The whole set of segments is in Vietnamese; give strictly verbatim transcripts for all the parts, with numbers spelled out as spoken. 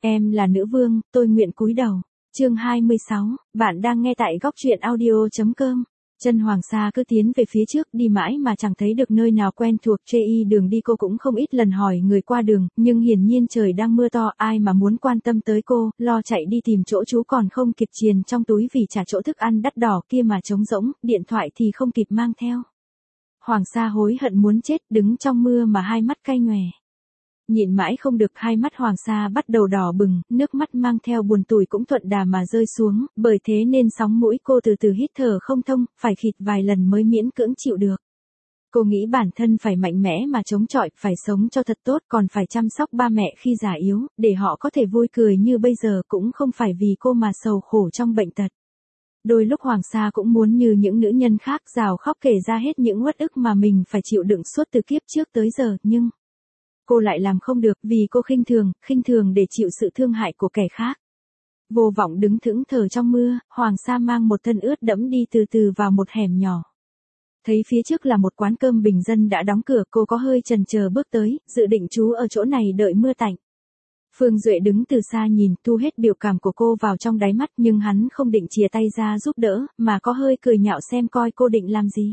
Em là nữ vương, tôi nguyện cúi đầu. Chương hai mươi sáu, bạn đang nghe tại góc truyện audio chấm com. Chân Hoàng Sa cứ tiến về phía trước, đi mãi mà chẳng thấy được nơi nào quen thuộc. Chê y đường đi cô cũng không ít lần hỏi người qua đường, nhưng hiển nhiên trời đang mưa to, ai mà muốn quan tâm tới cô, lo chạy đi tìm chỗ trú còn không kịp triền trong túi vì trả chỗ thức ăn đắt đỏ kia mà trống rỗng, điện thoại thì không kịp mang theo. Hoàng Sa hối hận muốn chết, đứng trong mưa mà hai mắt cay nhòe. Nhịn mãi không được, hai mắt Hoàng Sa bắt đầu đỏ bừng, nước mắt mang theo buồn tủi cũng thuận đà mà rơi xuống, bởi thế nên sóng mũi cô từ từ hít thở không thông, phải khịt vài lần mới miễn cưỡng chịu được. Cô nghĩ bản thân phải mạnh mẽ mà chống chọi, phải sống cho thật tốt, còn phải chăm sóc ba mẹ khi già yếu, để họ có thể vui cười như bây giờ, cũng không phải vì cô mà sầu khổ trong bệnh tật. Đôi lúc Hoàng Sa cũng muốn như những nữ nhân khác rào khóc kể ra hết những uất ức mà mình phải chịu đựng suốt từ kiếp trước tới giờ, nhưng cô lại làm không được, vì cô khinh thường, khinh thường để chịu sự thương hại của kẻ khác. Vô vọng đứng thững thờ trong mưa, Hoàng Sa mang một thân ướt đẫm đi từ từ vào một hẻm nhỏ. Thấy phía trước là một quán cơm bình dân đã đóng cửa, cô có hơi chần chờ bước tới, dự định trú ở chỗ này đợi mưa tạnh. Phương Duệ đứng từ xa nhìn, thu hết biểu cảm của cô vào trong đáy mắt, nhưng hắn không định chìa tay ra giúp đỡ, mà có hơi cười nhạo xem coi cô định làm gì.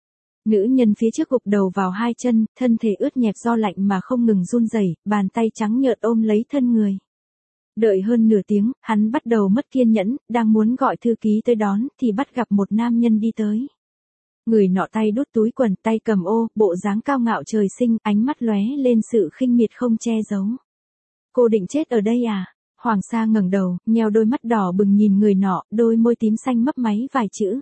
Nữ nhân phía trước gục đầu vào hai chân, thân thể ướt nhẹp do lạnh mà không ngừng run rẩy, bàn tay trắng nhợt ôm lấy thân người. Đợi hơn nửa tiếng, hắn bắt đầu mất kiên nhẫn, đang muốn gọi thư ký tới đón, thì bắt gặp một nam nhân đi tới. Người nọ tay đút túi quần, tay cầm ô, bộ dáng cao ngạo trời sinh, ánh mắt lóe lên sự khinh miệt không che giấu. Cô định chết ở đây à? Hoàng Sa ngẩng đầu, nheo đôi mắt đỏ bừng nhìn người nọ, đôi môi tím xanh mấp máy vài chữ.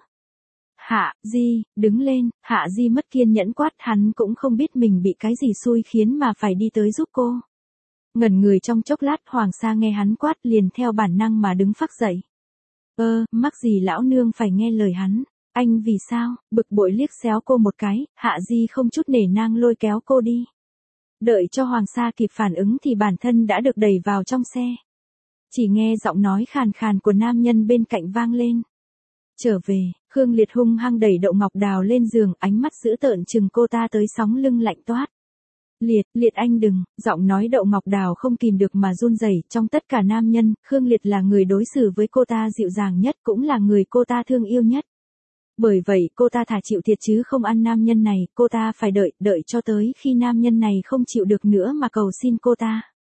Hạ Di, đứng lên. Hạ Di mất kiên nhẫn quát, hắn cũng không biết mình bị cái gì xui khiến mà phải đi tới giúp cô. Ngẩn người trong chốc lát, Hoàng Sa nghe hắn quát liền theo bản năng mà đứng phác dậy. Ơ, mắc gì lão nương phải nghe lời hắn, anh vì sao? Bực bội liếc xéo cô một cái, Hạ Di không chút nể nang lôi kéo cô đi. Đợi cho Hoàng Sa kịp phản ứng thì bản thân đã được đẩy vào trong xe. Chỉ nghe giọng nói khàn khàn của nam nhân bên cạnh vang lên. Trở về. Khương Liệt hung hăng đẩy Đậu Ngọc Đào lên giường, ánh mắt dữ tợn chừng cô ta tới sóng lưng lạnh toát. Liệt, Liệt anh đừng, giọng nói Đậu Ngọc Đào không kìm được mà run rẩy. Trong tất cả nam nhân, Khương Liệt là người đối xử với cô ta dịu dàng nhất, cũng là người cô ta thương yêu nhất. Bởi vậy cô ta thà chịu thiệt chứ không ăn nam nhân này, cô ta phải đợi, đợi cho tới khi nam nhân này không chịu được nữa mà cầu xin cô ta.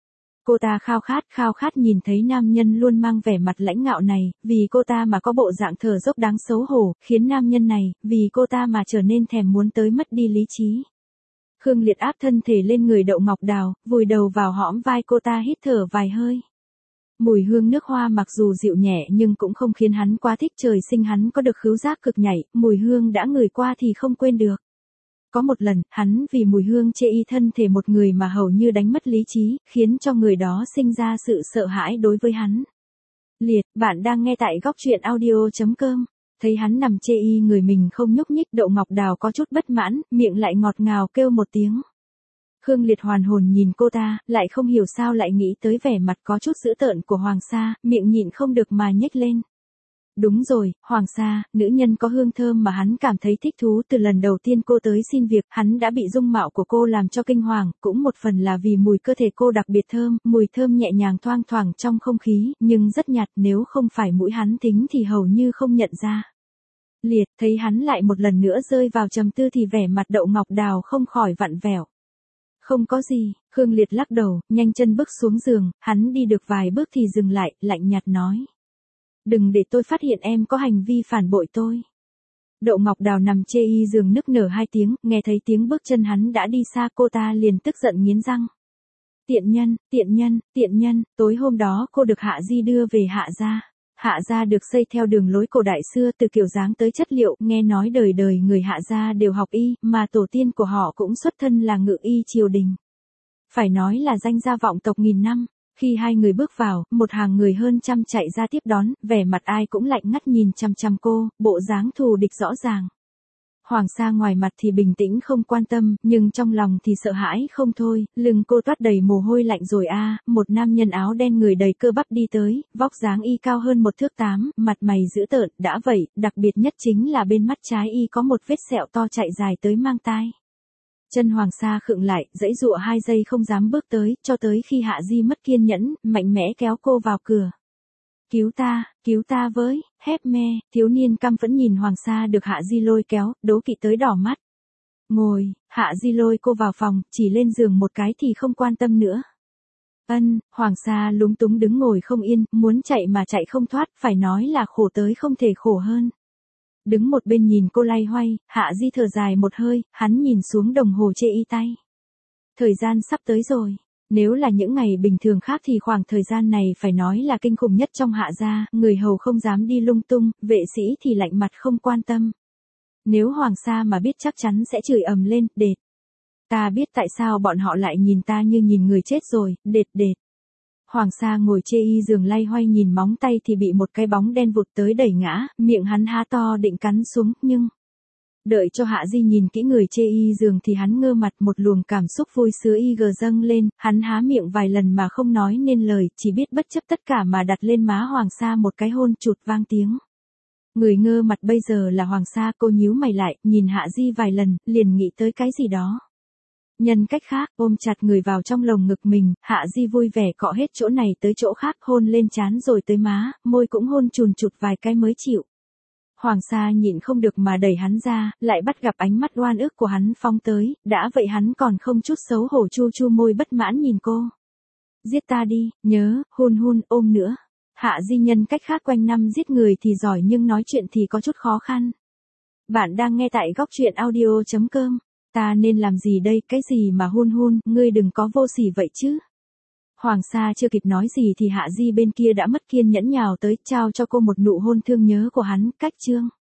Cô ta khao khát, khao khát nhìn thấy nam nhân luôn mang vẻ mặt lãnh ngạo này, vì cô ta mà có bộ dạng thở dốc đáng xấu hổ, khiến nam nhân này, vì cô ta mà trở nên thèm muốn tới mất đi lý trí. Khương Liệt áp thân thể lên người Đậu Ngọc Đào, vùi đầu vào hõm vai cô ta hít thở vài hơi. Mùi hương nước hoa mặc dù dịu nhẹ nhưng cũng không khiến hắn quá thích, trời sinh hắn có được khứu giác cực nhạy, mùi hương đã ngửi qua thì không quên được. Có một lần, hắn vì mùi hương chê y thân thể một người mà hầu như đánh mất lý trí, khiến cho người đó sinh ra sự sợ hãi đối với hắn. Liệt, bạn đang nghe tại góc truyện audio chấm com. Thấy hắn nằm chê y người mình không nhúc nhích, Đậu Ngọc Đào có chút bất mãn, miệng lại ngọt ngào kêu một tiếng. Khương Liệt hoàn hồn nhìn cô ta, lại không hiểu sao lại nghĩ tới vẻ mặt có chút dữ tợn của Hoàng Sa, miệng nhịn không được mà nhếch lên. Đúng rồi, Hoàng Sa, nữ nhân có hương thơm mà hắn cảm thấy thích thú. Từ lần đầu tiên cô tới xin việc, hắn đã bị dung mạo của cô làm cho kinh hoàng, cũng một phần là vì mùi cơ thể cô đặc biệt thơm, mùi thơm nhẹ nhàng thoang thoảng trong không khí, nhưng rất nhạt, nếu không phải mũi hắn tính thì hầu như không nhận ra. Liệt, thấy hắn lại một lần nữa rơi vào trầm tư thì vẻ mặt Đậu Ngọc Đào không khỏi vặn vẹo. Không có gì, Khương Liệt lắc đầu, nhanh chân bước xuống giường, hắn đi được vài bước thì dừng lại, lạnh nhạt nói. Đừng để tôi phát hiện em có hành vi phản bội tôi. Đậu Ngọc Đào nằm chê y giường nức nở hai tiếng, nghe thấy tiếng bước chân hắn đã đi xa, cô ta liền tức giận nghiến răng. Tiện nhân, tiện nhân, tiện nhân, tối hôm đó cô được Hạ Di đưa về Hạ gia. Hạ gia được xây theo đường lối cổ đại xưa, từ kiểu dáng tới chất liệu, nghe nói đời đời người Hạ gia đều học y, mà tổ tiên của họ cũng xuất thân là ngự y triều đình. Phải nói là danh gia vọng tộc nghìn năm. Khi hai người bước vào, một hàng người hơn trăm chạy ra tiếp đón, vẻ mặt ai cũng lạnh ngắt nhìn chằm chằm cô, bộ dáng thù địch rõ ràng. Hoàng Sa ngoài mặt thì bình tĩnh không quan tâm, nhưng trong lòng thì sợ hãi không thôi, lưng cô toát đầy mồ hôi lạnh rồi a. À, một nam nhân áo đen người đầy cơ bắp đi tới, vóc dáng y cao hơn một thước tám, mặt mày dữ tợn, đã vậy, đặc biệt nhất chính là bên mắt trái y có một vết sẹo to chạy dài tới mang tai. Chân Hoàng Sa khựng lại, giãy giụa hai giây không dám bước tới, cho tới khi Hạ Di mất kiên nhẫn, mạnh mẽ kéo cô vào cửa. Cứu ta, cứu ta với, hép me, thiếu niên căm phẫn nhìn Hoàng Sa được Hạ Di lôi kéo, đố kỵ tới đỏ mắt. Ngồi, Hạ Di lôi cô vào phòng, chỉ lên giường một cái thì không quan tâm nữa. Ân, Hoàng Sa lúng túng đứng ngồi không yên, muốn chạy mà chạy không thoát, phải nói là khổ tới không thể khổ hơn. Đứng một bên nhìn cô lay hoay, Hạ Di thở dài một hơi, hắn nhìn xuống đồng hồ chê y tay. Thời gian sắp tới rồi. Nếu là những ngày bình thường khác thì khoảng thời gian này phải nói là kinh khủng nhất trong Hạ gia, người hầu không dám đi lung tung, vệ sĩ thì lạnh mặt không quan tâm. Nếu Hoàng Sa mà biết chắc chắn sẽ chửi ầm lên, đệt. Ta biết tại sao bọn họ lại nhìn ta như nhìn người chết rồi, đệt đệt. Hoàng Sa ngồi chê y giường lay hoay nhìn móng tay thì bị một cái bóng đen vụt tới đẩy ngã, miệng hắn há to định cắn xuống, nhưng... Đợi cho Hạ Di nhìn kỹ người chê y giường thì hắn ngơ mặt, một luồng cảm xúc vui sướng y gờ dâng lên, hắn há miệng vài lần mà không nói nên lời, chỉ biết bất chấp tất cả mà đặt lên má Hoàng Sa một cái hôn chụt vang tiếng. Người ngơ mặt bây giờ là Hoàng Sa, cô nhíu mày lại, nhìn Hạ Di vài lần, liền nghĩ tới cái gì đó. Nhân cách khác, ôm chặt người vào trong lồng ngực mình, Hạ Di vui vẻ cọ hết chỗ này tới chỗ khác, hôn lên trán rồi tới má, môi cũng hôn chùn chụt vài cái mới chịu. Hoàng Sa nhịn không được mà đẩy hắn ra, lại bắt gặp ánh mắt oan ức của hắn phóng tới, đã vậy hắn còn không chút xấu hổ chu chu môi bất mãn nhìn cô. Giết ta đi, nhớ, hôn hôn, ôm nữa. Hạ Di nhân cách khác quanh năm giết người thì giỏi nhưng nói chuyện thì có chút khó khăn. Bạn đang nghe tại góc truyện audio chấm com. Ta nên làm gì đây, cái gì mà hôn hôn, ngươi đừng có vô sỉ vậy chứ. Hoàng Sa chưa kịp nói gì thì Hạ Di bên kia đã mất kiên nhẫn nhào tới, trao cho cô một nụ hôn thương nhớ của hắn, cách chương.